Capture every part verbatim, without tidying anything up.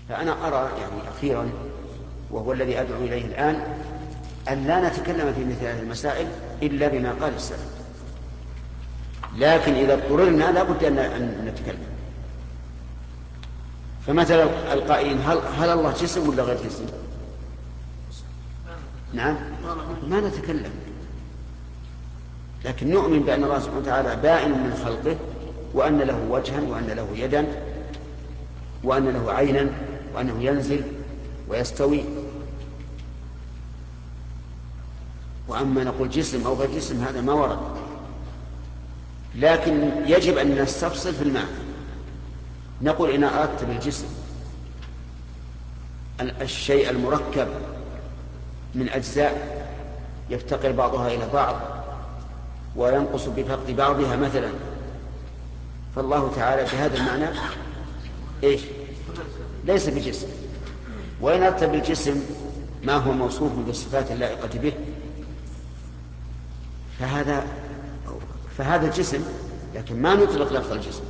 فأنا أرى يعني أخيرا، وهو الذي أدعو إليه الآن، أن لا نتكلم في مثل هذه المسائل إلا بما قال السلف، لكن إذا اضطررنا لا بد أن نتكلم. فمثلا القائلين هل, هل الله جسم ولا غير جسم؟ نعم، ما نتكلم، لكن نؤمن بأن الله سبحانه وتعالى بائن من خلقه، وأن له وجها، وأن له يدا، وأن له عينا، وأنه ينزل ويستوي. وأما نقول جسم أو غير جسم هذا ما ورد، لكن يجب أن نستفصل في المعنى. نقول إن أردت بالجسم الشيء المركب من أجزاء يفتقر بعضها إلى بعض وينقص بفقد بعضها مثلا، فالله تعالى بهذا المعنى إيش؟ ليس بجسم. وإن أردت بالجسم ما هو موصوف بالصفات اللائقة به فهذا فهذا جسم، لكن ما نطلق لفظ الجسم.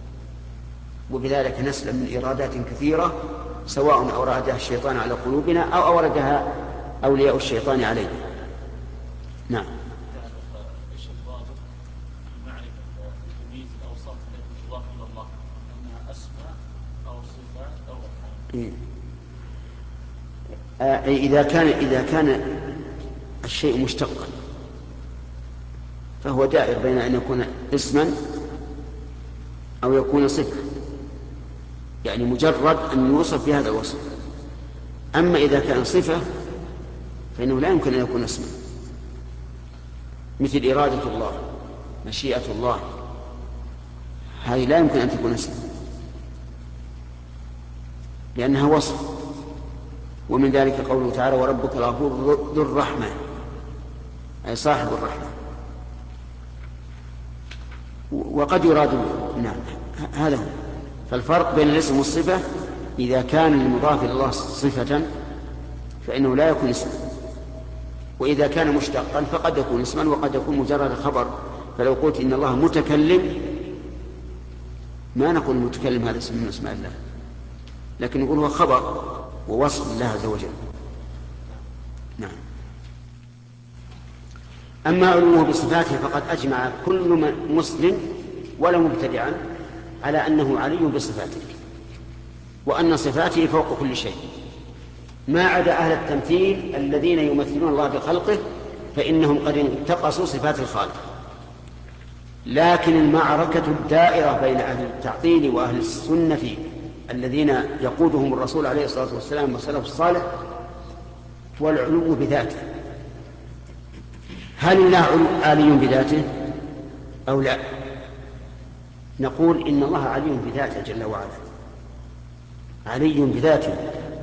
وبذلك نسلم من إيرادات كثيرة، سواء أورادها الشيطان على قلوبنا أو أوردها أولياء الشيطان علينا. نعم. إذا كان إذا كان الشيء مشتقا فهو دائر بين أن يكون اسما أو يكون صفة، يعني مجرد أن يوصف بهذا الوصف. أما إذا كان صفة فإنه لا يمكن أن يكون اسما، مثل إرادة الله، مشيئة الله، هذه لا يمكن أن تكون اسما لأنها وصف. ومن ذلك قوله تعالى وربك الغفور ذو الرحمة، أي صاحب الرحمة. وقد يراد نعم هذا هو. فالفرق بين الاسم والصفة إذا كان المضاف إلى الله صفة فإنه لا يكون اسما، وإذا كان مشتقا فقد يكون اسما وقد يكون مجرد خبر. فلو قلت إن الله متكلم ما نقول المتكلم هذا اسم من اسماء الله، لكن نقول هو خبر ووصف الله عز وجل. نعم. أما علوه بصفاته فقد أجمع كل مسلم ولا مبتدعا على أنه علي بصفاته، وأن صفاته فوق كل شيء، ما عدا أهل التمثيل الذين يمثلون الله بخلقه فإنهم قد انتقصوا صفات الخالق. لكن المعركة الدائرة بين أهل التعطيل وأهل السنة الذين يقودهم الرسول عليه الصلاة والسلام والسلف الصالح والعلو بذاته. هل الله عالي بذاته أو لا؟ نقول إن الله علي بذاته جل وعلا، علي بذاته،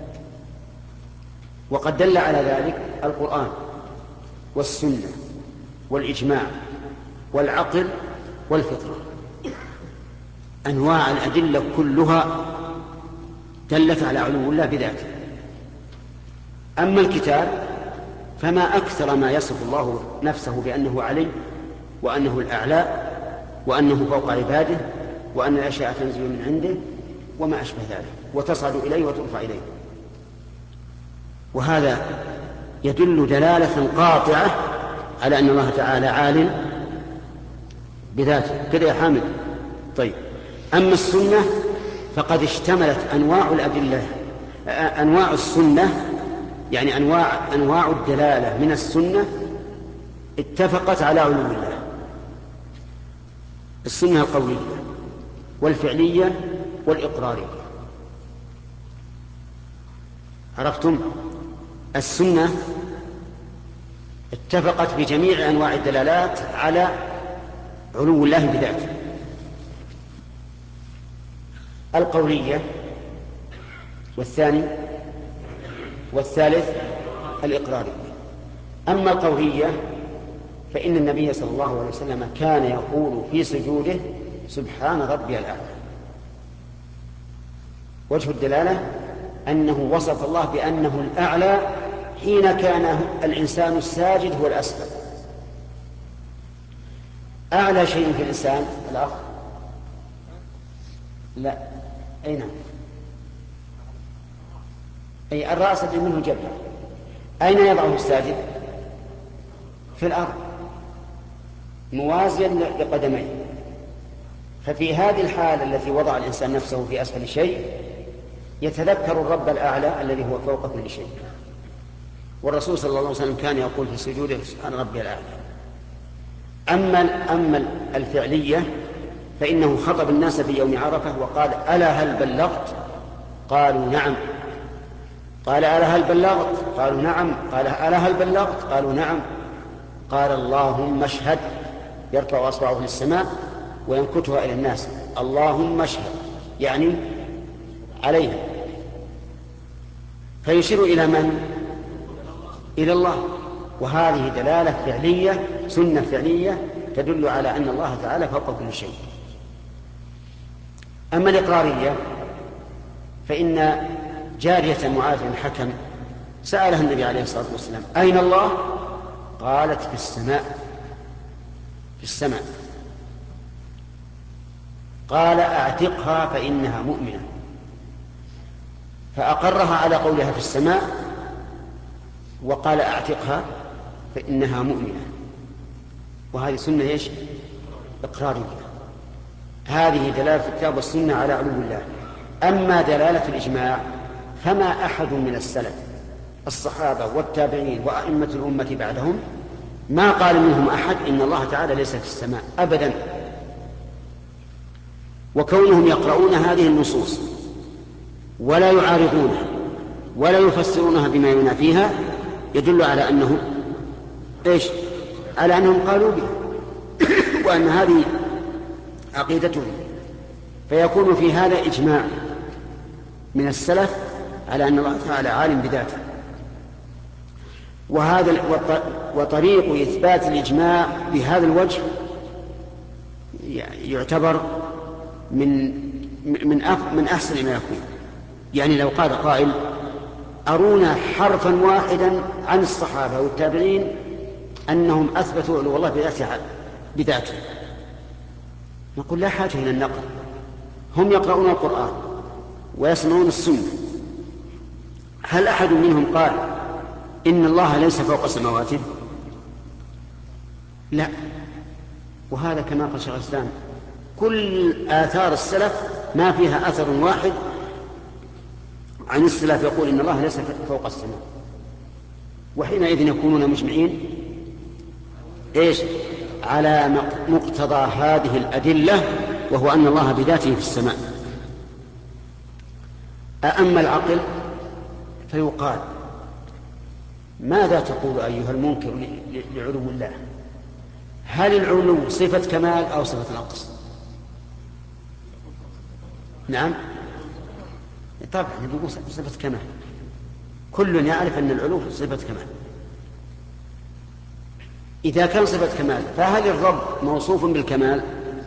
وقد دل على ذلك القرآن والسنة والإجماع والعقل والفطرة. أنواع الأدلة كلها دلت على علو الله بذاته. أما الكتاب فما أكثر ما يصف الله نفسه بأنه علي، وأنه الأعلى، وأنه فوق عباده، وأن الأشياء تنزل من عنده وما أشبه ذلك، وتصعد إليه وترفع إليه. وهذا يدل دلالة قاطعة على أن الله تعالى عال بذاته. كده يا حامد؟ طيب. أما السنة فقد اشتملت أنواع الأدلة، أنواع السنة يعني أنواع أنواع الدلالة من السنة اتفقت على علو الله. السنة القولية والفعلية والإقرارية. عرفتم؟ السنة اتفقت بجميع أنواع الدلالات على علو الله بذاته. القولية والثاني والثالث الإقرارية. أما القولية فإن النبي صلى الله عليه وسلم كان يقول في سجوده سبحان ربي الأعلى. وجه الدلالة أنه وصف الله بأنه الأعلى حين كان الإنسان الساجد هو الأسفل. أعلى شيء في الإنسان الأخ لا أين أي الرأس الذي منه الجبهة. أين يضعه الساجد؟ في الأرض موازيا لقدميه. ففي هذه الحالة التي وضع الإنسان نفسه في أسفل شيء يتذكر الرب الأعلى الذي هو فوق كل شيء. والرسول صلى الله عليه وسلم كان يقول في سجوده سبحان ربي الأعلى. أما أما الفعلية فإنه خطب الناس في يوم عرفة وقال ألا هل بلغت؟ قالوا نعم. قال ألا هل بلغت؟ قالوا نعم. قال ألا هل بلغت؟ قالوا نعم. قال اللهم اشهد، يرفع أصبعه للسماء وينكتها إلى الناس، اللهم اشهد يعني عليها. فيشير إلى من؟ إلى الله. وهذه دلالة فعلية، سنة فعلية تدل على أن الله تعالى فوق كل شيء. أما الإقرارية فإن جارية معاذ بن الحكم سألها النبي عليه الصلاة والسلام أين الله؟ قالت في السماء. في السماء. قال أعتقها فإنها مؤمنة، فأقرها على قولها في السماء وقال أعتقها فإنها مؤمنة. وهذه سنة إيش؟ إقرارية. هذه دلالة الكتاب والسنة على علو الله. أما دلالة الإجماع فما أحد من السلف الصحابة والتابعين وأئمة الأمة بعدهم ما قال منهم أحد إن الله تعالى ليس في السماء أبدا. وكونهم يقرؤون هذه النصوص ولا يعارضونها ولا يفسرونها بما ينافيها يدل على أنه إيش؟ على أنهم قالوا بها وأن هذه عقيدتهم. فيكون في هذا إجماع من السلف على أن الله تعالى عالم بذاته. وهذا وطريق إثبات الإجماع بهذا الوجه يعتبر من من من أحسن ما يكون. يعني لو قال قائل أرونا حرفا واحدا عن الصحابة والتابعين أنهم أثبتوا علو الله بذاته، نقول لا حاجة إلى النقل، هم يقرؤون القرآن ويسمعون السنة. هل أحد منهم قال إن الله ليس فوق سماواته؟ لا. وهذا كما قال شيخ الإسلام كل آثار السلف ما فيها أثر واحد عن السلف يقول إن الله ليس فوق السماء. وحينئذ يكونون مجمعين إيش؟ على مقتضى هذه الأدلة، وهو أن الله بذاته في السماء. أما العقل فيقال ماذا تقول أيها المنكر لعلو الله؟ هل العلو صفة كمال أو صفة نقص؟ نعم طبعا يقول صفة كمال، كل يعرف أن العلو صفة كمال. إذا كان صفة كمال فهل الرب موصوف بالكمال؟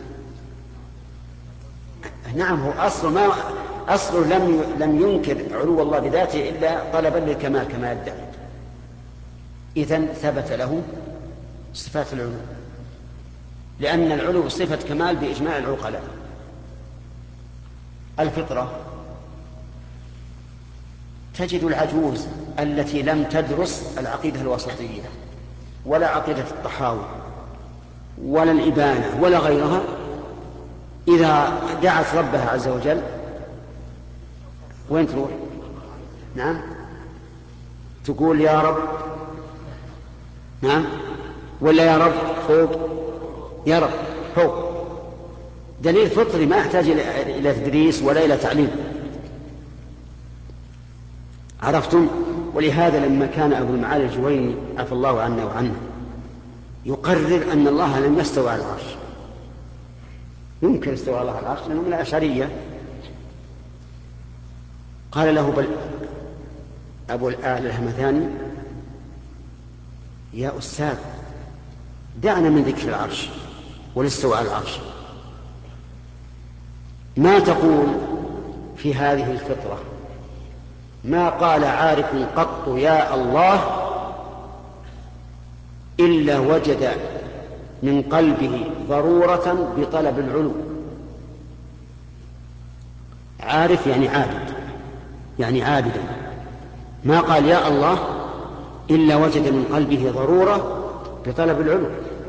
نعم، هو أصل ما أصل لم لم ينكر علو الله بذاته إلا طلبا للكمال كما يدعي. إذن ثبت له صفات العلو، لأن العلو صفة كمال بإجماع العقلاء. الفطرة تجد العجوز التي لم تدرس العقيدة الوسطية ولا عقيدة الطحاوي ولا الإبانة ولا غيرها، إذا دعت ربها عز وجل وين تروح؟ نعم تقول يا رب، نعم، ولا يا رب فوق، يا رب فوق. دليل فطري ما يحتاج إلى تدريس ولا إلى تعليم. عرفتم؟ ولهذا لما كان أبو المعالي الجويني عفى الله عنا وعنه يقرر أن الله لم يستوى على العرش، يمكن استوى الله على العرش لأنه من الأشعرية، قال له بل أبو الأعلى الهمذاني يا أستاذ دعنا من ذكر العرش والاستواء على العرش، ما تقول في هذه الفطرة؟ ما قال عارف قط يا الله إلا وجد من قلبه ضرورة بطلب العلو. عارف يعني عابد، يعني عابدا، ما قال يا الله إلا وجد من قلبه ضرورة بطلب العلو،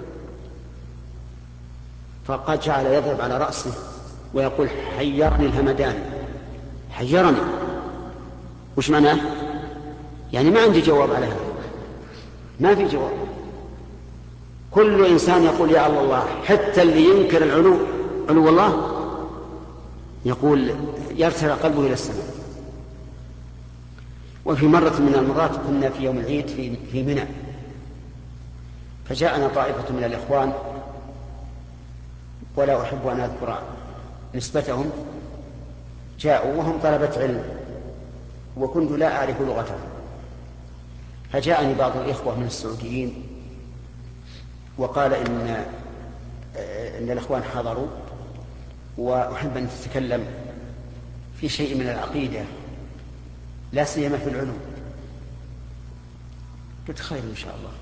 فقد جعل يضرب على رأسه ويقول حيرني الهمدان. حيرني وش معناه؟ يعني ما عندي جواب على هذا، ما في جواب. كل إنسان يقول يا الله، حتى اللي ينكر العلو علو الله يقول يرتفع قلبه إلى السماء. وفي مرة من المرات كنا في يوم العيد في في منى، فجاءنا طائفة من الإخوان ولا أحب أن أذكر نسبتهم، جاءوا وهم طلبة علم وكنت لا أعرف لغتهم، فجاءني بعض الإخوة من السعوديين وقال إن إن الإخوان حضروا وأحب أن تتكلم في شيء من العقيدة لا سيما في العلوم. قلت خير إن شاء الله.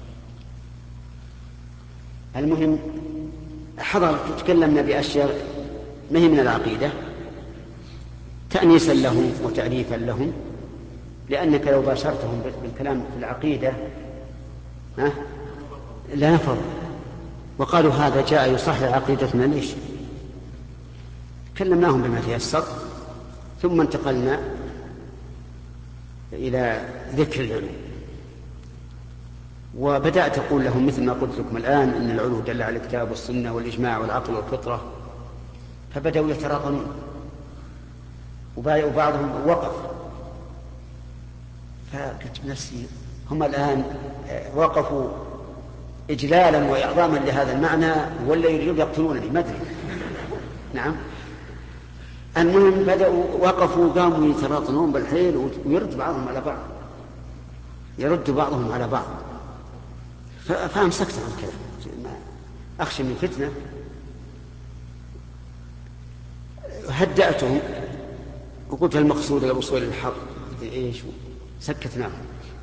المهم حضر تكلمنا بأشياء ما هي من العقيدة تأنيسا لهم وتأليفا لهم، لأنك لو باشرتهم بالكلام في العقيدة ها لا نفر، وقالوا هذا جاء يصحح عقيدتنا ليش. كلمناهم بما تيسر ثم انتقلنا إلى ذكر العلوم، وبدأت أقول لهم مثل ما قلت لكم الآن إن العلو دل على الكتاب والسنة والإجماع والعقل والفطرة، فبدأوا يتراطمون وبعضهم وقف. فقلت بنفسي هم الآن وقفوا إجلالا وإعظاما لهذا المعنى ولا يريدون يقتلونني ما أدري. نعم. المهم بدأوا وقفوا قاموا يتراطمون بالحيل ويرد بعضهم على بعض، يرد بعضهم على بعض. فأمسكت عن الكلام أخشى من فتنة، هدأتهم وقلت المقصود الوصول للحق إيش، سكتناهم.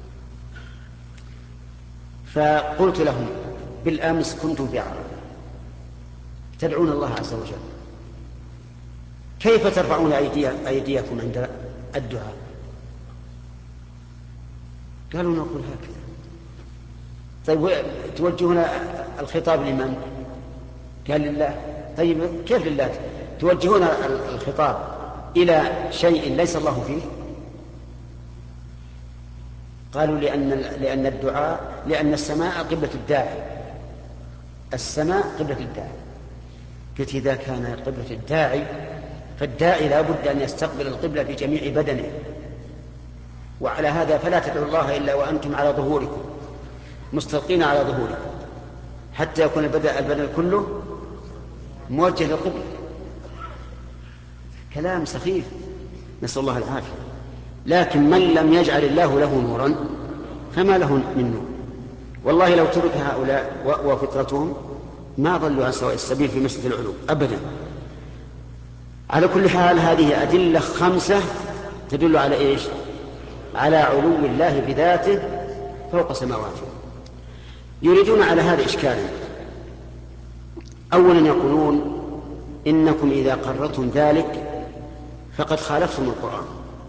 فقلت لهم بالأمس كنتم في عرب تدعون الله عز وجل، كيف ترفعون أيديكم عند الدعاء؟ قالوا نقول هكذا. طيب توجهون الخطاب لمن؟ قال لله. طيب كيف لله؟ توجهون الخطاب إلى شيء ليس الله فيه؟ قالوا لأن لأن الدعاء لأن السماء قبلة الداعي، السماء قبلة الداعي. قلت إذا كان قبلة الداعي فالداعي لا بد أن يستقبل القبلة بجميع بدنه، وعلى هذا فلا تدعوا الله إلا وأنتم على ظهوركم مستلقين على ظهوركم حتى يكون البدن كله موجه للقبلة. كلام سخيف نسأل الله العافية. لكن من لم يجعل الله له نورا فما له من نور. والله لو ترك هؤلاء وفطرتهم ما ضلوا عن سواء السبيل في مسجد العلوم أبدا. على كل حال هذه أدلة خمسة تدل على إيش؟ على علو الله بذاته فوق سماواته. يريدون على هذا إشكالا. أولا يقولون إنكم إذا قررتم ذلك فقد خالفتم القرآن.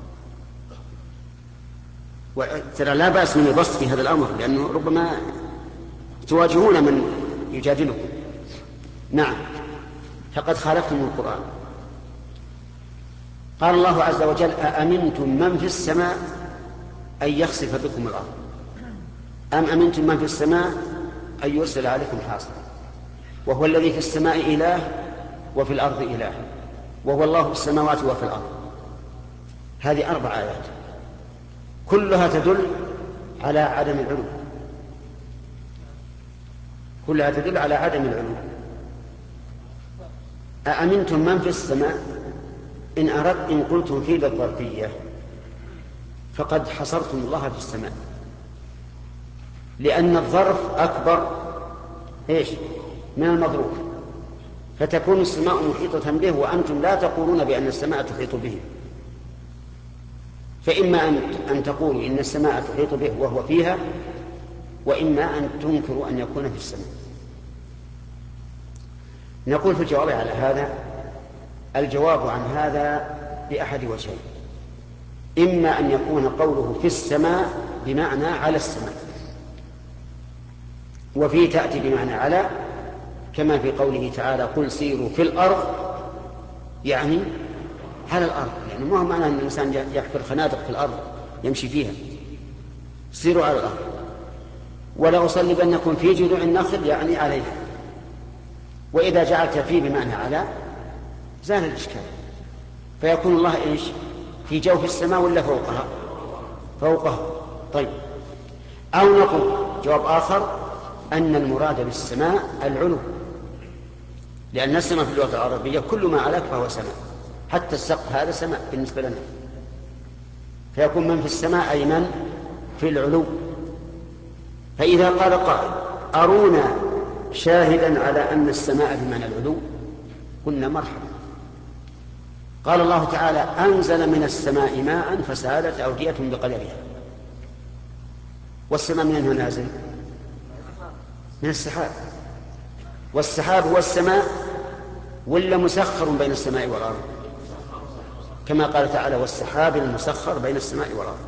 وترى لا بأس من البسط في هذا الأمر لأنه ربما تواجهون من يجادلكم. نعم فقد خالفتم القرآن. قال الله عز وجل أأمنتم من في السماء أن يخسف بكم الأرض أم أمنتم من في السماء أن يرسل عليكم حاصبا وهو الذي في السماء إله وفي الأرض إله وهو الله في السماوات وفي الأرض. هذه أربع آيات كلها تدل على عدم العلو، كلها تدل على عدم العلو. أأمنتم من في السماء إن أردت إن قلتم في الظرفية فقد حصرتم الله في السماء، لأن الظرف أكبر إيش من المظروف، فتكون السماء محيطة به وأنتم لا تقولون بأن السماء تحيط به. فإما أن تقولوا إن السماء تحيط به وهو فيها، وإما أن تنكروا أن يكون في السماء. نقول في الجواب على هذا الجواب عن هذا بأحد وجهين. إما أن يكون قوله في السماء بمعنى على السماء، وفي تأتي بمعنى على، كما في قوله تعالى قل سيروا في الأرض، يعني على الأرض، يعني ما هو معنى أن الإنسان يحفر خنادق في الأرض يمشي فيها، سيروا على الأرض. ولأصلبنكم في جذوع النخل، يعني عليها. وإذا جعلت فيه بمعنى على زال الإشكال، فيكون الله إيش؟ في جوف السماء ولا فوقها؟ فوقها. طيب، أو نقول جواب آخر أن المراد بالسماء العلو، لأن السماء في اللغة العربية كل ما علاك فهو سماء، حتى السقف هذا سماء بالنسبة لنا، فيكون من في السماء أي من في العلو. فإذا قال قائل أرونا شاهدا على أن السماء بمعنى العلو، قلنا مرحبا. قال الله تعالى أنزل من السماء ماء فسالت أودية بقدرها. والسماء من أين نازل؟ من السحاب. والسحاب هو السماء ولا مسخر بين السماء والأرض؟ كما قال تعالى والسحاب المسخر بين السماء والأرض.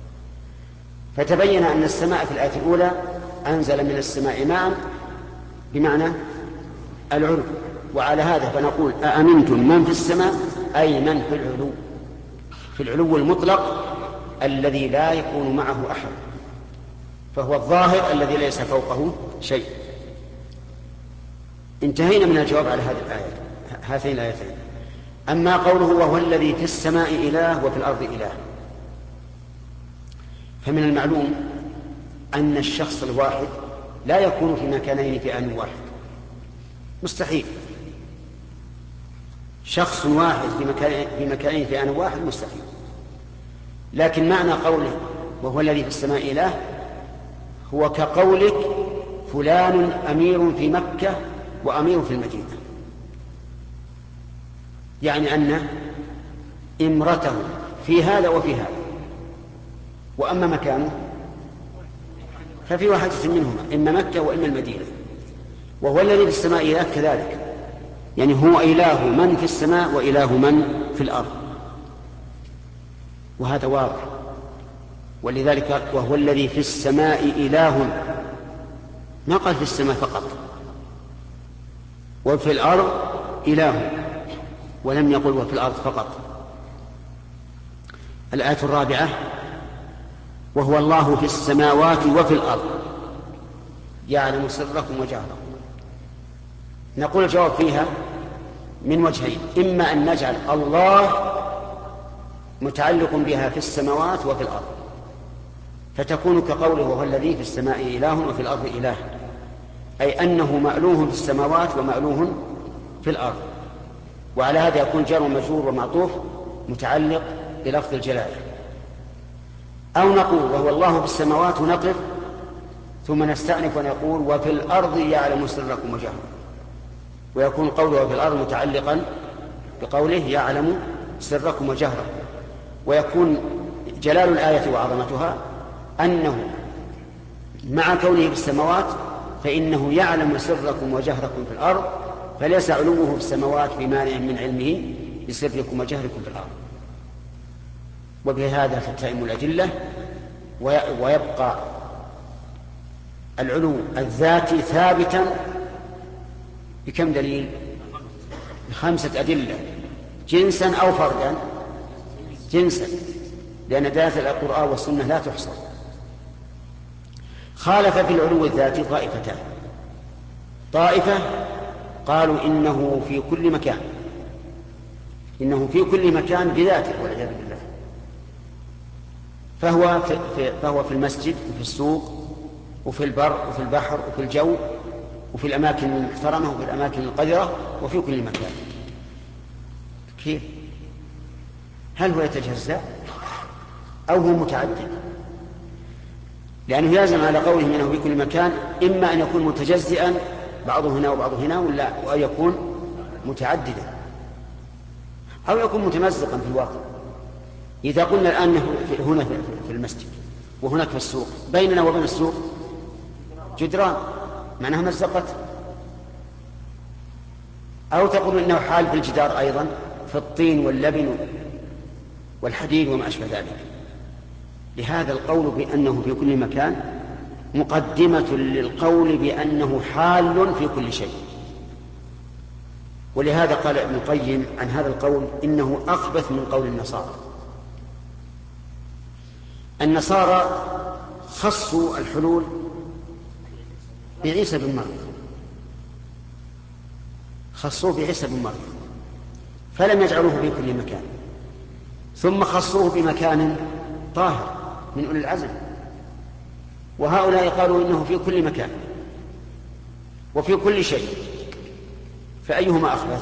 فتبين أن السماء في الآية الأولى أنزل من السماء ماء بمعنى العلو، وعلى هذا فنقول أأمنتم من في السماء أي من في العلو، في العلو المطلق الذي لا يكون معه أحد، فهو الظاهر الذي ليس فوقه شيء. انتهينا من الجواب على هذه الآية، هاتين الآيتين. أما قوله وهو الذي في السماء إله وفي الأرض إله، فمن المعلوم أن الشخص الواحد لا يكون في مكانين في آن واحد، مستحيل. شخص واحد في مكان في مكانين في آن واحد مستحيل. لكن معنى قوله وهو الذي في السماء إله هو كقولك فلان أمير في مكة وأمير في المدينة، يعني أن إمرته في هذا وفي هذا، وأما مكانه ففي واحدة منهما، إما مكة وإما المدينة. وهو الذي في السماء إله كذلك، يعني هو إله من في السماء وإله من في الأرض، وهذا واضح. ولذلك وهو الذي في السماء إله، ما قال في السماء فقط، وفي الأرض إله، ولم يقل وفي الأرض فقط. الآية الرابعة وهو الله في السماوات وفي الأرض يعلم سركم وجهركم. نقول الجواب فيها من وجهين، إما أن نجعل الله متعلق بها في السماوات وفي الأرض، فتكون كقوله وهو الذي في السماء إله وفي الأرض إله، أي أنه مألوه في السماوات ومألوه في الأرض. وعلى هذا يكون جار ومجرور ومعطوف متعلق بلفظ الجلالة. أو نقول وهو الله في السماوات ونقف ثم نستأنف ونقول وفي الأرض يعلم سركم وجهركم، ويكون قوله في الأرض متعلقا بقوله يعلم سركم وجهركم. ويكون جلال الآية وعظمتها أنه مع كونه في السماوات فإنه يعلم سركم وجهركم في الأرض، فليس علوه في السماوات بمانع من علمه بسركم وجهركم في الأرض. وبهذا تتم الأدلة، ويبقى العلو الذاتي ثابتا بكم دليل؟ بخمسة أدلة، جنسا أو فردا. جنسا، لأن دلالة القرآن والسنة لا تحصر. خالف في العلو الذاتي طائفتان. طائفة قالوا إنه في كل مكان، إنه في كل مكان بذاته والعياذ بالله، فهو في, فهو في المسجد وفي السوق وفي البر وفي البحر وفي الجو وفي الأماكن المحترمة وفي الأماكن القذرة وفي كل مكان. كيف؟ هل هو يتجزأ أو هو متعدد؟ لأنه يلزم على قوله منه في كل مكان إما أن يكون متجزئا بعضه هنا وبعضه هنا، ولا أن يكون متعددا، أو يكون متمزقا في الواقع. إذا قلنا الآن هنا في المسجد وهناك في السوق، بيننا وبين السوق جدران معناها مزقت، أو تقول إنه حال في الجدار أيضا في الطين واللبن والحديد وما أشبه ذلك. لهذا القول بأنه في كل مكان مقدمة للقول بأنه حال في كل شيء. ولهذا قال ابن القيم عن هذا القول إنه أخبث من قول النصارى. النصارى خصوا الحلول بعيسى بن مريم، خصوه بعيسى بن مريم فلم يجعلوه في كل مكان، ثم خصوه بمكان طاهر من أولي العزم، وهؤلاء قالوا إنه في كل مكان وفي كل شيء، فأيهما أخبث؟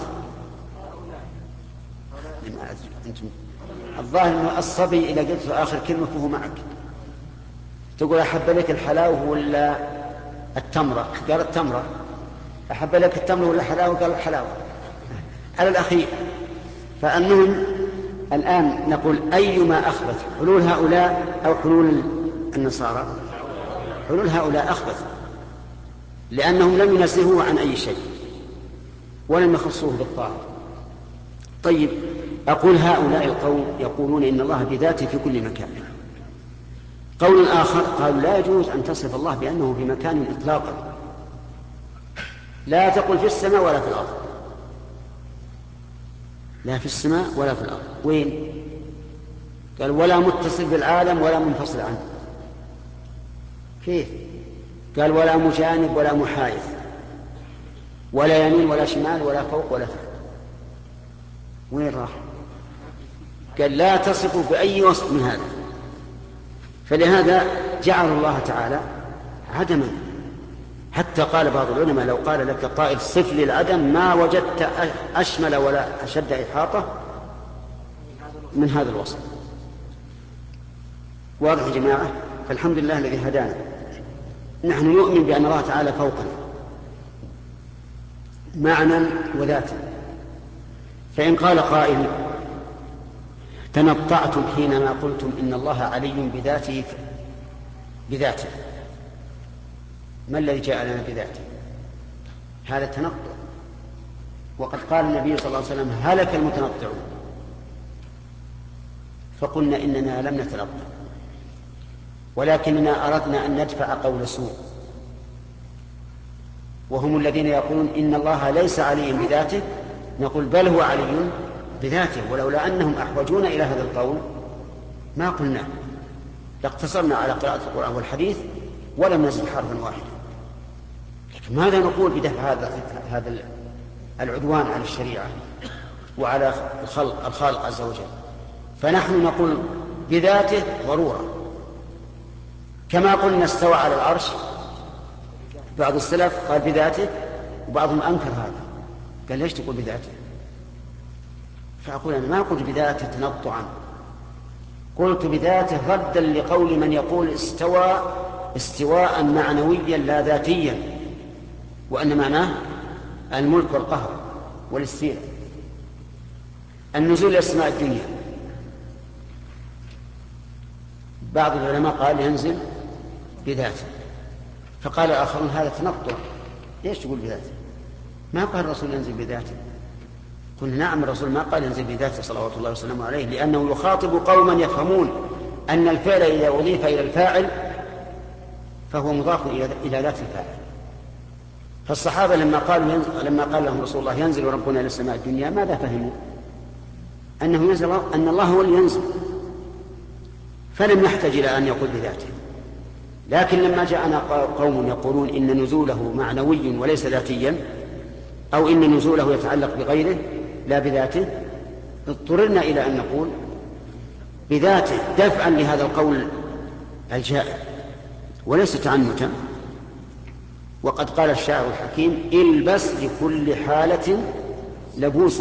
الظاهر أن الصبي إذا قلت له آخر كلمة فهو معك، تقول أحب لك الحلاوة ولا التمرة؟ قال التمرة. أحب لك التمرة ولا الحلاوة؟ قال الحلاوة على الأخير. فالمهم الآن نقول أيما أخبث، حلول هؤلاء أو حلول النصارى؟ حلول هؤلاء أخبث، لأنهم لم ينزهوه عن أي شيء ولم يخصوه بالطاهر. طيب، أقول هؤلاء القوم يقولون إن الله بذاته في كل مكان. قول آخر قالوا لا يجوز أن تصف الله بأنه في مكان إطلاقا، لا تقل في السماء ولا في الأرض، لا في السماء ولا في الأرض. وين؟ قال ولا متصل بالعالم ولا منفصل عنه. كيف؟ قال ولا مجانب ولا محايد، ولا يمين ولا شمال ولا فوق ولا تحت. وين راح؟ قال لا تصف بأي وصف من هذا. فلهذا جعل الله تعالى عدما، حتى قال بعض العلماء لو قال لك قائل صف لي العدم ما وجدت أشمل ولا أشد إحاطة من هذا الوصف. واضح يا جماعة؟ فالحمد لله الذي هدانا. نحن نؤمن بأن الله تعالى فوقنا معنى وذاتا. فإن قال قائل تنطعتم حينما قلتم إن الله علي بذاته بذاته، ما الذي جاء لنا بذاته؟ هذا تنطع، وقد قال النبي صلى الله عليه وسلم هلك المتنطعون. فقلنا إننا لم نتنطع، ولكننا أردنا أن ندفع قول سوء، وهم الذين يقولون إن الله ليس علي بذاته، نقول بل هو علي بذاته، ولولا أنهم أحوجون إلى هذا القول ما قلنا، لاقتصرنا على قراءة القرآن والحديث ولم نزد حرفا واحدا. لكن ماذا نقول بدفع هذا هذا العدوان على الشريعة وعلى الخلق الخالق عز وجل؟ فنحن نقول بذاته ضرورة، كما قلنا استوى على العرش، بعض السلف قال بذاته وبعضهم أنكر هذا، قال ليش تقول بذاته؟ فأقول أنا ما قلت بذاته تنطعا، قلت بذاته ردا لقول من يقول استوى استواء معنويا لا ذاتيا، وأن معناه الملك والقهر والاستيلاء. النزول إلى السماء الدنيا، بعض العلماء قال ينزل بذاته، فقال آخرون هذا تنطع، ليش تقول بذاته؟ ما قال الرسول ينزل بذاته. قلنا نعم، الرسول ما قال ينزل بذاته صلوات الله وسلامه عليه، لأنه يخاطب قوما يفهمون أن الفعل إذا أضيف إلى الفاعل فهو مضاف إلى ذات الفاعل. فالصحابة لما قالوا لما قال لهم رسول الله ينزل ربنا إلى السماء الدنيا، ماذا فهموا؟ أنه ينزل، أن الله هو اللي ينزل، فلم يحتاج إلى أن يقول بذاته. لكن لما جاءنا قوم يقولون إن نزوله معنوي وليس ذاتيا، أو إن نزوله يتعلق بغيره لا بذاته، اضطررنا إلى أن نقول بذاته دفعا لهذا القول الجائر وليس تعنتا. وقد قال الشاعر الحكيم البس لكل حالة لبوسه،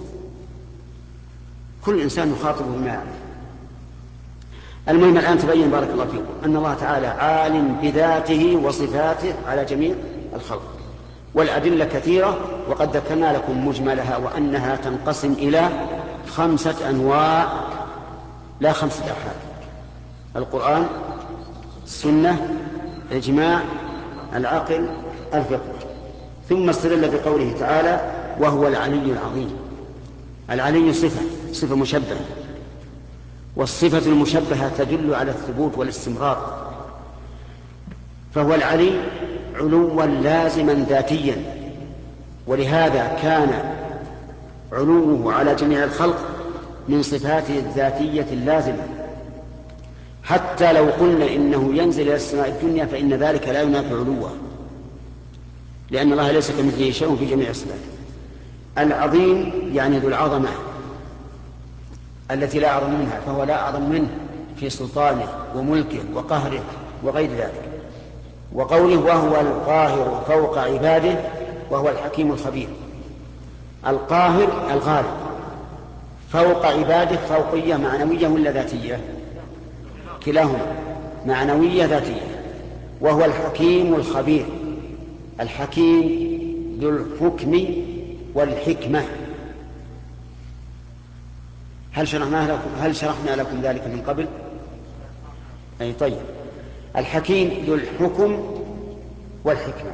كل إنسان يخاطب بما يعرف. المهم الآن تبين بارك الله فيكم أن الله تعالى عالم بذاته وصفاته على جميع الخلق، والأدلة كثيرة وقد ذكرنا لكم مجملها، وأنها تنقسم إلى خمسة أنواع لا خمسة أحاد: القرآن، السنة، الإجماع، العقل، الفقه. ثم استدل بقوله تعالى وهو العلي العظيم. العلي صفة صفة مشبهة، والصفة المشبهة تدل على الثبوت والاستمرار، فهو العلي علوا لازما ذاتيا، ولهذا كان علوه على جميع الخلق من صفاته الذاتية اللازمة، حتى لو قلنا إنه ينزل إلى السماء الدنيا فإن ذلك لا ينافي علوه، لأن الله ليس كمثله شيء في جميع صفاته. العظيم يعني ذو العظمة التي لا أعظم منها، فهو لا أعظم منه في سلطانه وملكه وقهره وغير ذلك. وقوله وهو القاهر فوق عباده وهو الحكيم الخبير. القاهر الغالب، فوق عباده فوقية معنوية ولا ذاتية؟ كلاهما معنوية ذاتية. وهو الحكيم الخبير. الحكيم ذو الحكم والحكمة. هل شرحنا لكم هل شرحنا لكم ذلك من قبل؟ أي طيب. الحكيم ذو الحكم والحكمة.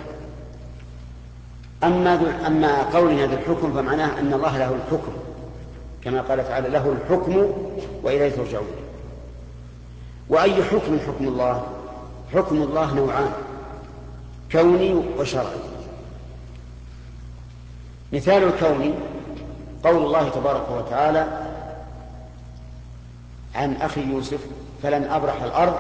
أما, أما قولنا ذو الحكم فمعناه أن الله له الحكم، كما قال تعالى له الحكم وإليه ترجعون. وأي حكم حكم الله؟ حكم الله نوعان، كوني وشرعي. مثال الكوني قول الله تبارك وتعالى عن أخي يوسف فلن أبرح الأرض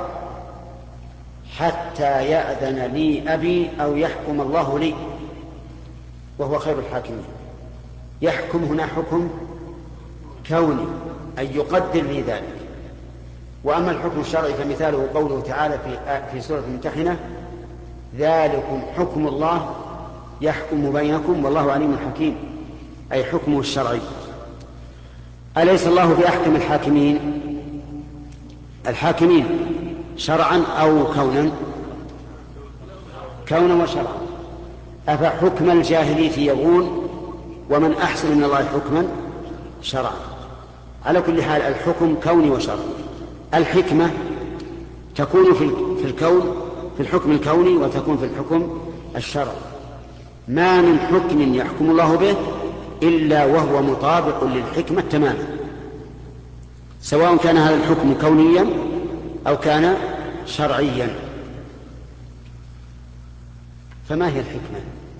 حتى يأذن لي أبي أو يحكم الله لي وهو خير الحاكمين. يحكم هنا حكم كوني أي يقدر لي ذلك. وأما الحكم الشرعي فمثاله قوله تعالى في في سورة الممتحنة ذلكم حكم الله يحكم بينكم والله عليم حكيم، أي حكمه الشرعي. أليس الله بأحكم الحاكمين؟ الحاكمين شرعا أو كونا؟ كونا وشرعا. أفحكم الجاهلية يبغون ومن أحسن من الله حكما شرعا. على كل حال الحكم كوني وشرعي. الحكمة تكون في الكون في الحكم الكوني وتكون في الحكم الشرعي. ما من حكم يحكم الله به إلا وهو مطابق للحكمة تماما، سواء كان هذا الحكم كونيا أو كان شرعيا. فما هي الحكمة؟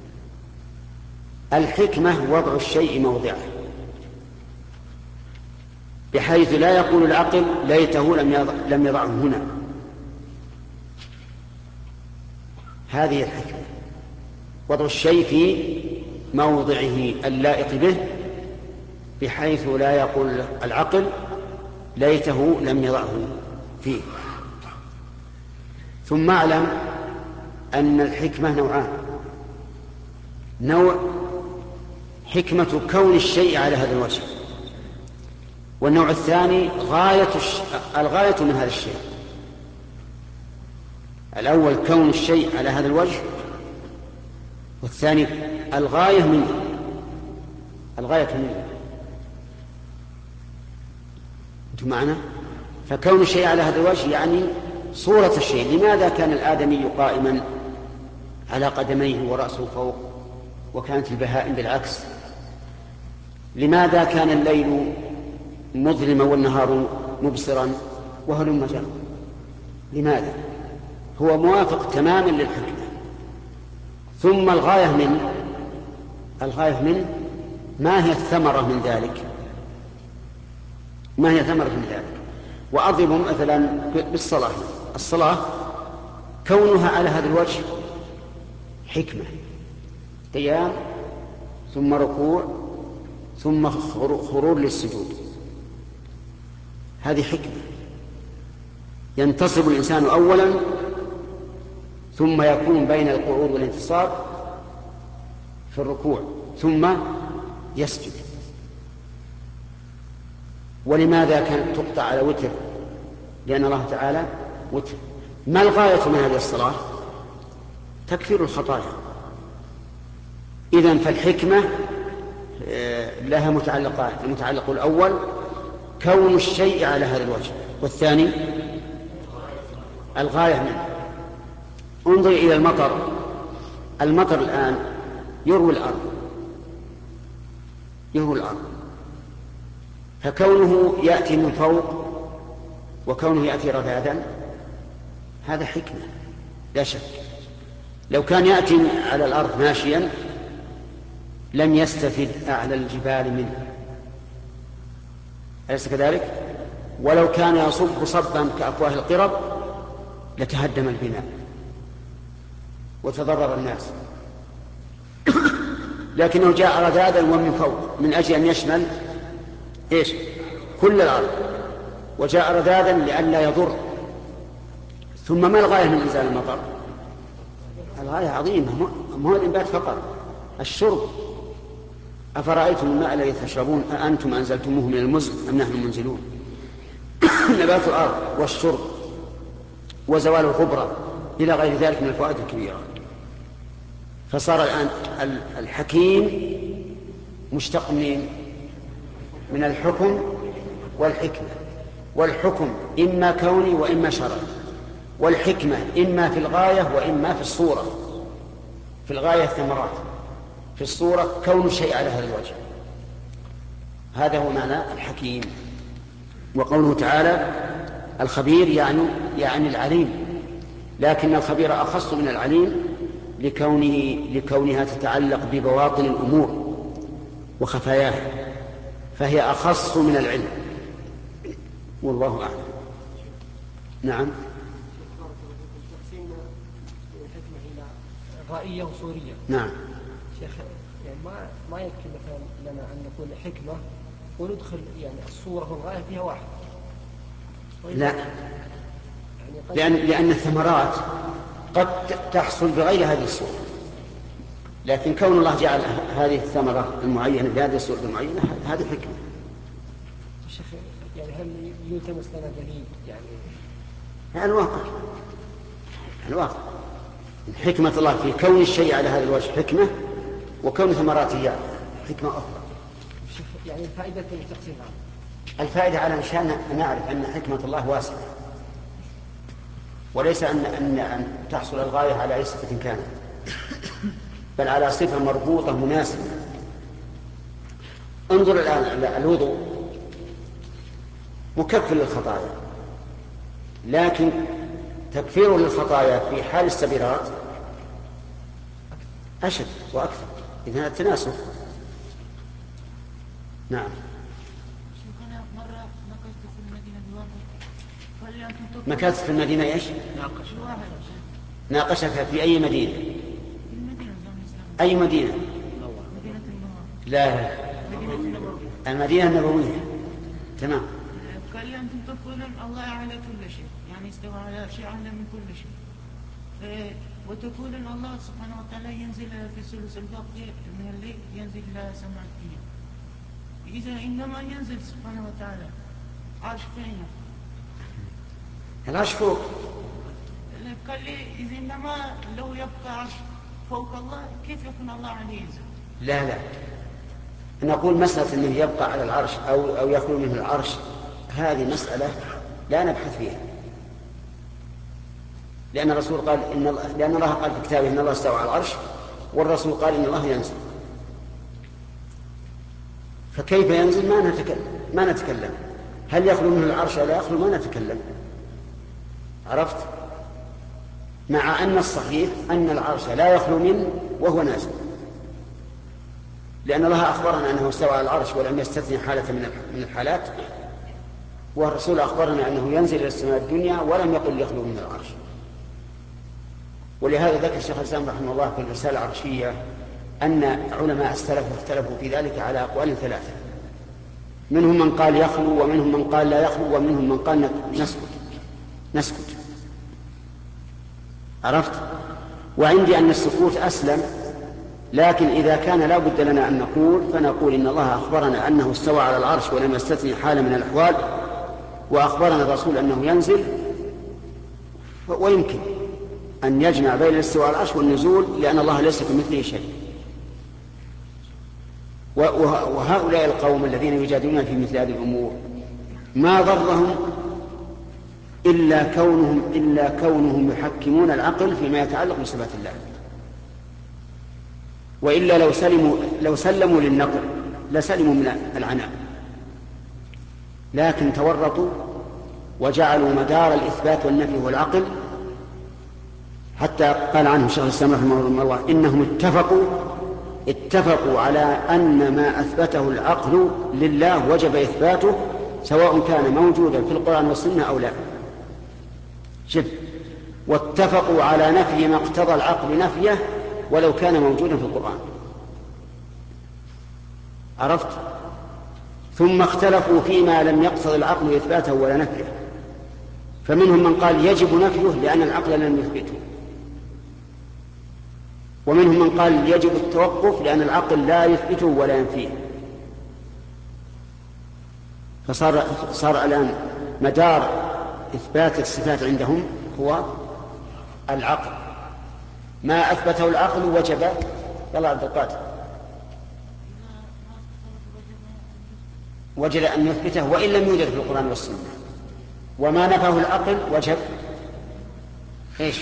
الحكمة وضع الشيء موضعه، بحيث لا يقول العقل ليته لم يضعه هنا. هذه الحكمة، وضع الشيء في موضعه اللائق به، بحيث لا يقول العقل ليته لم يضعه فيه. ثم اعلم أن الحكمة نوعان: نوع حكمة كون الشيء على هذا الوجه، والنوع الثاني غاية الغاية من هذا الشيء. الأول كون الشيء على هذا الوجه، والثاني الغاية منه الغاية منه أنتم معنا؟ فكون الشيء على هذا الوجه يعني صورة الشيء. لماذا كان الآدمي قائما على قدميه ورأسه فوق، وكانت البهائم بالعكس؟ لماذا كان الليل مظلما والنهار مبصرا وهلم جرا؟ لماذا؟ هو موافق تماما للحكمة. ثم الغاية من الغاية من ما هي الثمرة من ذلك؟ ما هي ثمرة من ذلك؟ وأضرب مثلا بالصلاة. الصلاة كونها على هذا الوجه حكمة، قيام ثم ركوع ثم خرور للسجود، هذه حكمة. ينتصب الإنسان أولا ثم يكون بين القعود والانتصاب في الركوع ثم يسجد. ولماذا كانت تقطع على وتر؟ لأن الله تعالى وتر. ما الغاية من هذه الصلاة؟ تكفير الخطايا. إذن فالحكمة لها متعلقات: المتعلق الأول كون الشيء على هذا الوجه، والثاني الغاية منه. انظر إلى المطر. المطر الآن يروي الأرض يروي الأرض فكونه يأتي من فوق وكونه يأتي رذاذا هذا حكمة لا شك. لو كان يأتي على الأرض ماشيا لم يستفد أعلى الجبال منه، أليس كذلك؟ ولو كان يصب صبا كأفواه القرب لتهدم البناء وتضرر الناس، لكنه جاء رذاذا ومن فوق من أجل أن يشمل إيش؟ كل الأرض، وجاء رذاذا لئلا يضر. ثم ما الغاية من إنزال المطر؟ الغاية عظيمة، مو الإنبات فقط، الشرب. أفرأيتم الماء الذي تشربون أأنتم أنزلتموه من المزن أم نحن المنزلون؟ نبات الأرض والشرب وزوال الغبرة إلى غير ذلك من الفوائد الكبيرة. فصار الآن الحكيم مشتق من من الحكم والحكمة، والحكم إما كوني وإما شرعي، والحكمة إما في الغاية وإما في الصورة. في الغاية الثمرات، في الصورة كون الشيء على هذا الوجه. هذا هو معنى الحكيم. وقوله تعالى الخبير يعني يعني العليم، لكن الخبير أخص من العليم لكونه لكونها تتعلق ببواطن الأمور وخفاياها، فهي أخص من العلم، والله أعلم. نعم. غائية وصورية. نعم. شيخ يعني ما ما يكفي مثلا لنا أن نقول حكمة وندخل يعني الصورة والغاية فيها واحد. لا، يعني لأن لأن الثمرات قد تحصل بغير هذه الصورة، لكن كون الله جعل هذه الثمرة المعينة بهذه الصورة المعينة هذه حكمة. شيخ يعني هل يلتمس لنا دليل يعني؟ يعني الواقع الواقع حكمة الله في كون الشيء على هذا الوجه حكمة، وكون ثمراته حكمة أخرى. يعني الفائدة التقسيم هذا الفائدة على أنشان نعرف أن حكمة الله واسعة، وليس أن أن أن تحصل الغاية على أي صفة كانت، بل على صفة مربوطة مناسبة. انظر الآن الوضوء مكفر للخطايا، لكن تكفيره للخطايا في حال السبيرات أشد وأكثر، إذن التناسب. نعم. مرة مكثت في المدينة بواحد مكثت في المدينة إيش؟ ناقش واحد ناقشك في أي مدينة؟ في المدينة أي مدينة؟ مدينة النهار. لا، مدينة النبوية. المدينة النبوية. تمام. قال لي أنتم تقولون الله على كل شيء، يعني استوى على شيء أعلى من كل شيء، وتقولون الله سبحانه وتعالى ينزل في ثلث الباقي من الليل، ينزل إلى سماء الدنيا. إذا إنما ينزل سبحانه وتعالى عرش فين؟ العرش فوق. قال لي إذا إنما لو يبقى عرش فوق الله كيف يكون الله عليه ينزل؟ لا لا، نقول مسألة أنه يبقى على العرش أو أو يخلو منه العرش، هذه مسألة لا نبحث فيها، لأن الرسول قال إن الله لأن الله قال في كتابه إن الله استوى على العرش، والرسول قال إن الله ينزل. فكيف ينزل ما نتكلم ما نتكلم هل يخلو منه العرش أو لا يخلو ما نتكلم. عرفت؟ مع أن الصحيح أن العرش لا يخلو منه وهو نازل، لأن الله أخبرنا أنه استوى على العرش ولم يستثني حالة من الحالات، والرسول أخبرنا أنه ينزل إلى السماء الدنيا ولم يقل يخلو من العرش. ولهذا ذكر الشيخ الإسلام رحمه الله في الرسالة العرشية أن علماء السلف اختلفوا في ذلك على أقوال ثلاثة، منهم من قال يخلو، ومنهم من قال لا يخلو، ومنهم من قال نسكت نسكت عرفت؟ وعندي أن السكوت أسلم، لكن إذا كان لا بد لنا أن نقول فنقول إن الله أخبرنا أنه استوى على العرش ولم يستثني حالة من الأحوال، وأخبرنا الرسول أنه ينزل، ويمكن أن يجمع بين الاستواء على العرش والنزول، لأن الله ليس كمثله شيء. وهؤلاء القوم الذين يجادلون في مثل هذه الأمور ما ضرهم إلا كونهم إلا كونهم يحكمون العقل فيما يتعلق بصفات الله، وإلا لو سلموا لو سلموا للنقل لسلموا من العناء، لكن تورطوا وجعلوا مدار الإثبات والنفي والعقل، حتى قال عنهم شيخ الإسلام رحمه الله إنهم اتفقوا اتفقوا على أن ما أثبته العقل لله وجب إثباته سواء كان موجودا في القرآن والسنة أو لا. شف واتفقوا على نفي ما اقتضى العقل نفيه ولو كان موجودا في القرآن. عرفت؟ ثم اختلفوا فيما لم يقتضي العقل إثباته ولا نفيه، فمنهم من قال يجب نفيه لأن العقل لم يثبته، ومنهم من قال يجب التوقف لأن العقل لا يثبته ولا ينفيه. فصار صار الآن مدار إثبات الصفات عندهم هو العقل، ما أثبته العقل وجب. يلا عبد القادر، وجب أن يثبته وإن لم يوجد في القرآن والسنة، وما نفاه العقل وجب إيش؟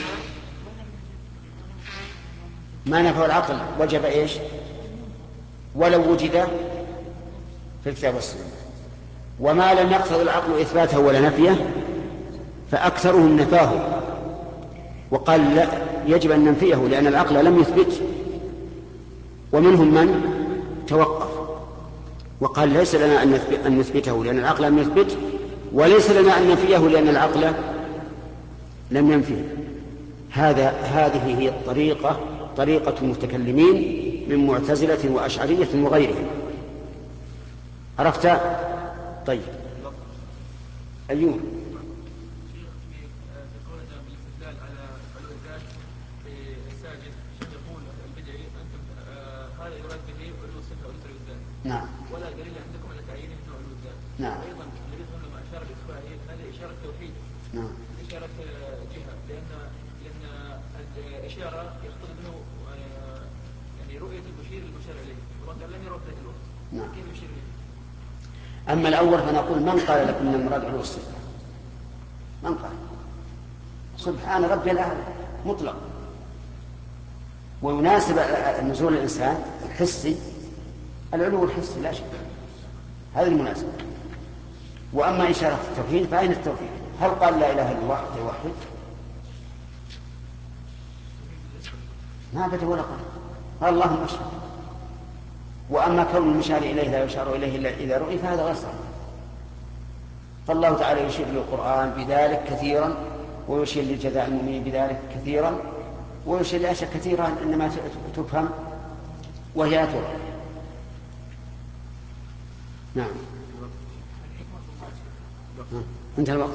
ما نفاه العقل وجب إيش؟ ولو وجد في الكتاب والسنة. وما لم يقتضي العقل إثباته ولا نفيه فأكثرهم نفاه وقال لا يجب أن ننفيه لأن العقل لم يثبت. ومنهم من توقف وقال ليس لنا أن نثبته لأن العقل لم يثبت، وليس لنا أن ننفيه لأن العقل لم ينفيه. هذا هذه هي الطريقة طريقة المتكلمين من معتزلة وأشعرية وغيرهم. عرفت؟ طيب أيوه. نعم. ولا دليل عندكم على تعيين انه علو الذات. نعم. ايضا الذي لما اشار باصبعه هذه اشاره توحيد. نعم. اشاره جهه، لان لان الاشاره يقتضي منه يعني رؤيه المشير المشار اليه، وقال لم يرى ذات الوقت. نعم. كيف يشير اليه؟ اما الاول فنقول من قال لكم ان المراد علو الصفه؟ من قال؟ سبحان ربي الاعلى مطلق، ويناسب نزول الانسان الحسي العلو الحسي لا شك، هذا المناسب. وأما إشارة التوحيد فأين التوحيد؟ هل قال لا إله إلا الله توحد؟ ما بدا ولا قال، قال اللهم اشهد. وأما كون المشار إليه لا يشار إليه إلا إذا رؤي فهذا غير صحيح. فالله تعالى يشير للقرآن بذلك كثيرا، ويشير لجزاء المؤمنين بذلك كثيرا، ويشير لأشياء كثيرا إنما تفهم وهي لا ترى. نعم. انتهى الوقت.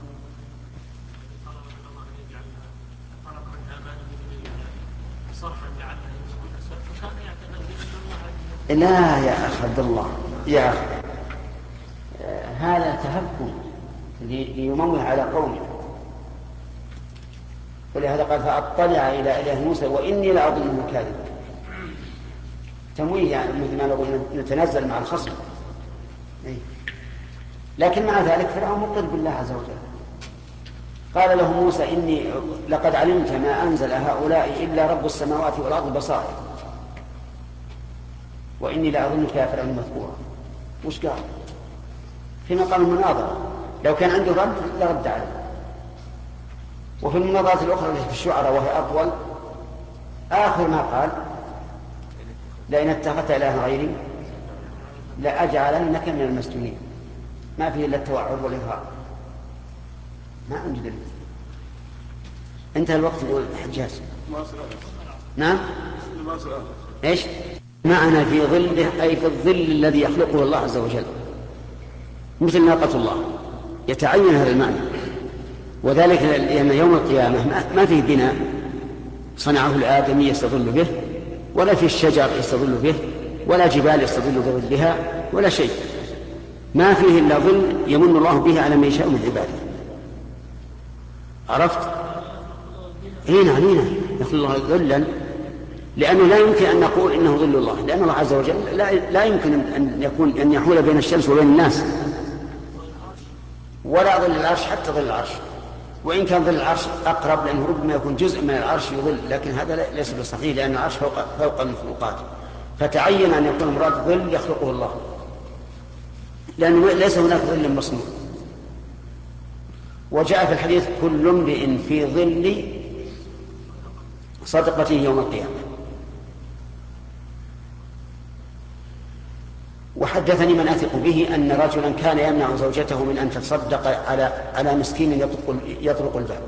لا يا أخي عبد الله يا أخي، هذا تهكم ليموه على قومه، ولهذا قال فأطلع إلى إله موسى وإني لأظنه كاذبا. تمويه يعني مثل ما نقول نتنزل مع الخصم. لكن مع ذلك فرعون مقر بالله عز وجل. قال له موسى إني لقد علمت ما أنزل هؤلاء إلا رب السماوات والأرض بصائر وإني لأظنك يا فرعون مذكورا. وش قال في مقام المناظرة؟ لو كان عنده رد لرد عليه. وفي المناظرات الأخرى التي في الشعراء وهي أطول آخر ما قال لئن اتخذت إلها غيري لأجعلنك من المسجونين. ما فيه إلا التوعد والإغراء، ما عنده دليل. انتهى الوقت. يقول الحجاج. نعم. ايش معنى في ظله؟ أي في الظل الذي يخلقه الله عز وجل، مثل ناقة الله يتعين هذا المعنى. وذلك لأن يوم القيامة ما فيه بناء صنعه الآدمي يستظل به، ولا في الشجر يستظل به، ولا جبال يستظل بظلها، ولا شيء. ما فيه إلا ظل يمن الله به على من يشاء من عباده. عرفت؟ هنا هنا يخلق الله ظلا، لأنه لا يمكن أن نقول إنه ظل الله، لأن الله عز وجل لا, لا يمكن أن يكون أن يحول بين الشمس وبين الناس، ولا ظل العرش حتى ظل العرش، وإن كان ظل العرش أقرب لأنه ربما يكون جزء من العرش يظل، لكن هذا ليس بصحيح لأن العرش فوق, فوق المخلوقات. فتعين أن يكون مراد ظل يخلقه الله، لأنه ليس هناك ظل مصنوع. وجاء في الحديث كل امرئ في ظل صدقته يوم القيامة. وحدثني من أثق به أن رجلا كان يمنع زوجته من أن تتصدق على على مسكين يطرق, يطرق الباب،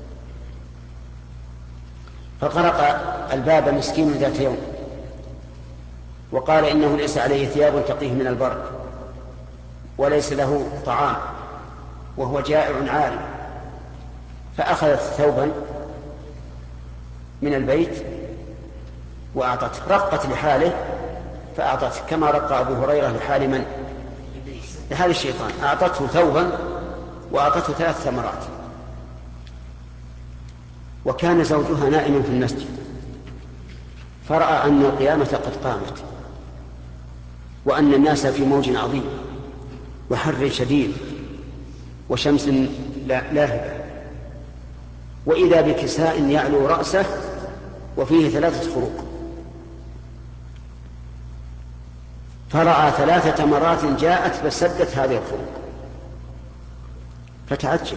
فطرق الباب مسكين ذات يوم وقال إنه ليس عليه ثياب تقيه من البرد وليس له طعام وهو جائع عاري، فأخذت ثوبا من البيت وأعطته، رقت لحاله فأعطته كما رق أبو هريرة لحال من؟ لحال الشيطان، أعطته ثوبا وأعطته ثلاث ثمرات. وكان زوجها نائما في المسجد فرأى أن القيامة قد قامت وأن الناس في موج عظيم وحر شديد وشمس لاهبة، وإذا بكساء يعلو رأسه وفيه ثلاثة خروق، فرأى ثلاثة تمرات جاءت فسدت هذه الخروق فتعجب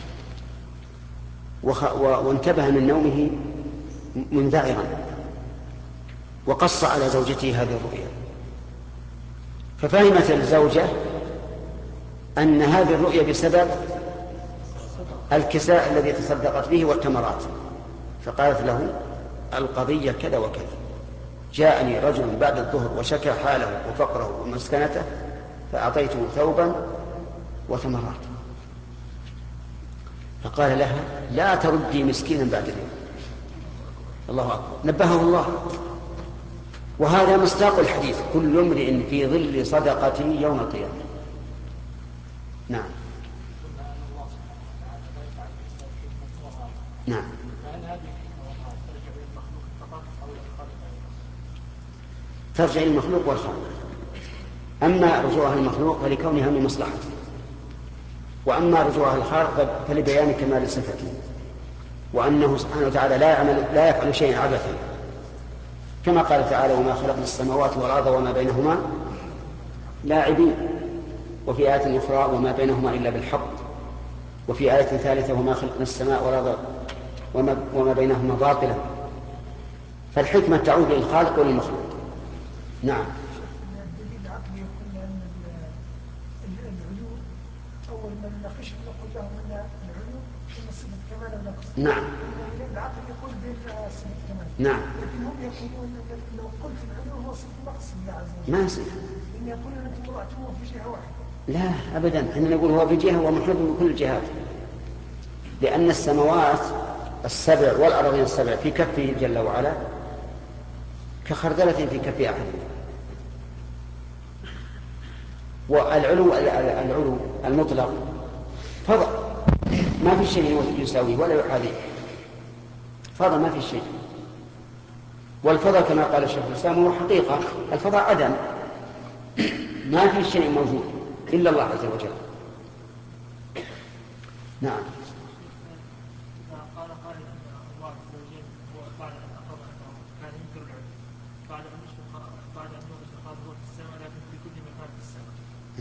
وخ... و... وانتبه من نومه منذعرا وقص على زوجته هذه الرؤيا، ففهمت الزوجة أن هذه الرؤيا بسبب الكساء الذي تصدقت به والتمرات، فقالت له القضية كذا وكذا، جاءني رجل بعد الظهر وشكى حاله وفقره ومسكنته فأعطيته ثوبا وثمرات، فقال لها لا تردي مسكينا بعد اليوم. الله أكبر، نبهه الله. وهذا مصداق الحديث كل امرئ في ظل صدقته يوم القيامة. نعم نعم. ترجع إلى المخلوق والخالق، أما رجوعها المخلوق فلكونها من مصلحته، وأما رجوعها الخالق فلبيان كمال صفته، وأنه سبحانه وتعالى لا يعمل لا يفعل شيئا عبثا، كما قال تعالى وما خلقنا السماوات والأرض وما بينهما لاعبين، وفي آية أخرى وما بينهما إلا بالحق، وفي آية ثالثة وما خلقنا السماء والأرض وما, وما بينهما باطلا، فالحكمة تعود للخالق وللمخلوق. نعم. الدليل العقلي يقول أن العلو أول من نقش نقول له أن العلو هي صفة كمال ونقص. نعم. العقل يقول بين صفة كمال. نعم. لكن هم يقولون أن لو قلت العلو هو صفة نقص الله عز وجل. ما يصير. إن يقولون أنتم وضعتموه في جهة واحدة. لا أبدا، احنا نقول هو في جهة ومحيط من كل الجهات، لأن السماوات السبع والأرضين السبع في كفه جل وعلا كخردلة في كف أحدهم. والعلو العلو المطلق فضل، ما في شيء يساويه ولا يحاذيه، فضل ما في شيء. والفضل كما قال الشيخ الإسلام هو حقيقة، الفضل عدم، ما في شيء موجود إلا الله عز وجل. نعم. قال قائل أن الله عز وجل هو بعد أن أقر أنه كان ينكر العلم بعد أن يشفق بعد أن يشفق هو في السماء لكن في كل مكان في السماء.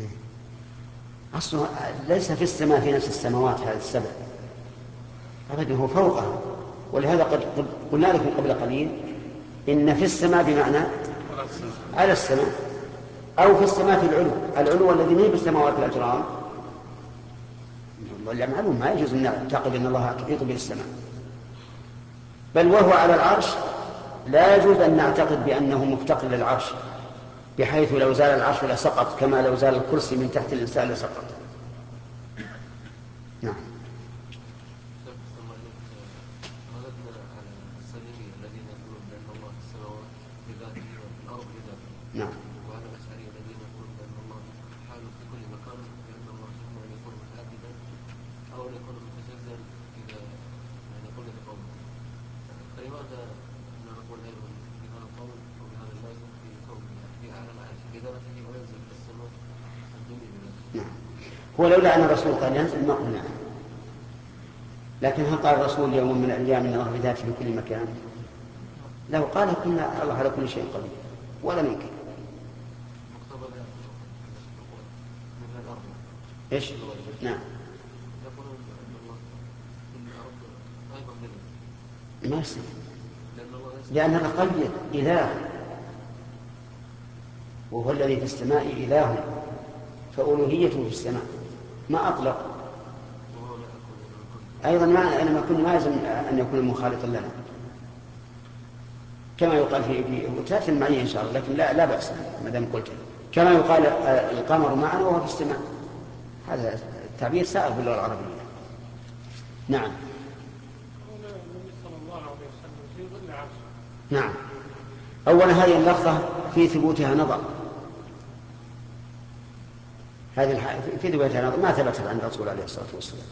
أصلا ليس في السماء في نفس السماوات هذه السبع أبدا، هو فوقها. ولهذا قد قلنا لكم قبل قليل إن في السماء بمعنى على السماء، أو في السماء في العلو، العلو الذي ليه بالسماوات الأجرام. معلوم ما يجوز أن نعتقد أن الله يحيط به السماء، بل وهو على العرش لا يجوز أن نعتقد بأنه مفتقر للعرش بحيث لو زال العرش لسقط كما لو زال الكرسي من تحت الإنسان لسقط. نعم. نعم. وعلى الأشعرية الذين يقولون بأن الله حال في كل مكان، بأن الله إما أن يكون متعددا أو أن يكون متجزا إذا يعني قلنا بقوله. فلماذا نقول أيضا بهذا القول وبهذا اللازم في كون في أعلى العرش بذاته وينزل في السماء الدنيا بذاته؟ نعم. هو لولا أن الرسول قال ينزل ما قلنا، لكن هل قال الرسول يوم من الأيام أن الله بذاته في كل مكان؟ لو قال قلنا الله على كل شيء قدير ولا ننكر. من الأرض إيش؟ نعم. يقولون أن ما يصير، لأن الله قيد إله، وهو الذي في السماء إله، فألوهيته في السماء ما أطلق. أيضا ما لما يكون ما يلزم أن يكون مخالطا لنا، كما يقال في وتأتي المعية إن شاء الله، لكن لا لا بأس ما دام قلت، كما يقال القمر معنا وهو في السماء، هذا التعبير سائغ باللغة العربية. نعم. نعم. أولا هذه اللفظة في ثبوتها نظر، هذه الح... في ثبوتها نظر ما ثبتت عن الرسول عليه الصلاة والسلام.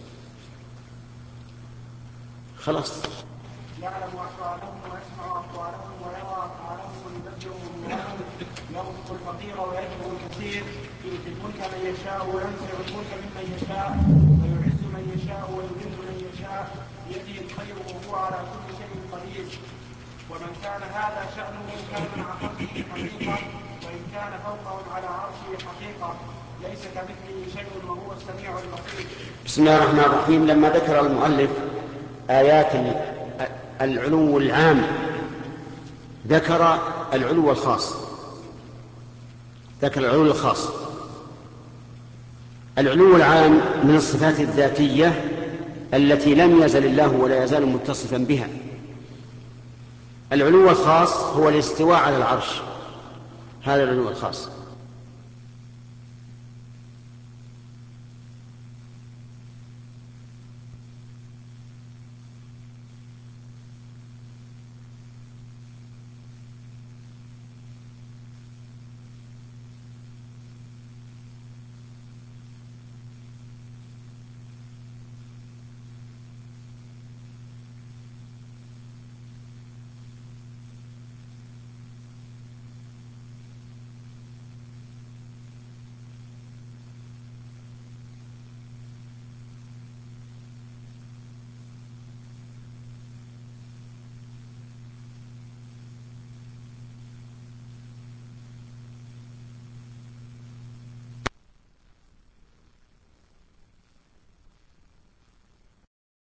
خلاص. يعلم أحوالهم ويسمع أقوالهم ويرى أفعالهم ويدبر أمورهم، يرزق الفقير ويجبر الكثير، يؤتي الملك من يشاء وينزع الملك ممن يشاء، ويعز من يشاء ويذل من يشاء، بيده الخير وهو على كل شيء قدير. ومن كان هذا شأنه كان مع خلقه حقيقة، وإن كان فوقهم على عرشه حقيقة، ليس كمثله شيء وهو السميع البصير. بسم الله الرحمن الرحيم. لما ذكر المؤلف آيات العلو العام ذكر العلو الخاص، ذكر العلو الخاص. العلو العام من الصفات الذاتية التي لم يزل الله ولا يزال متصفا بها. العلو الخاص هو الاستواء على العرش، هذا العلو الخاص.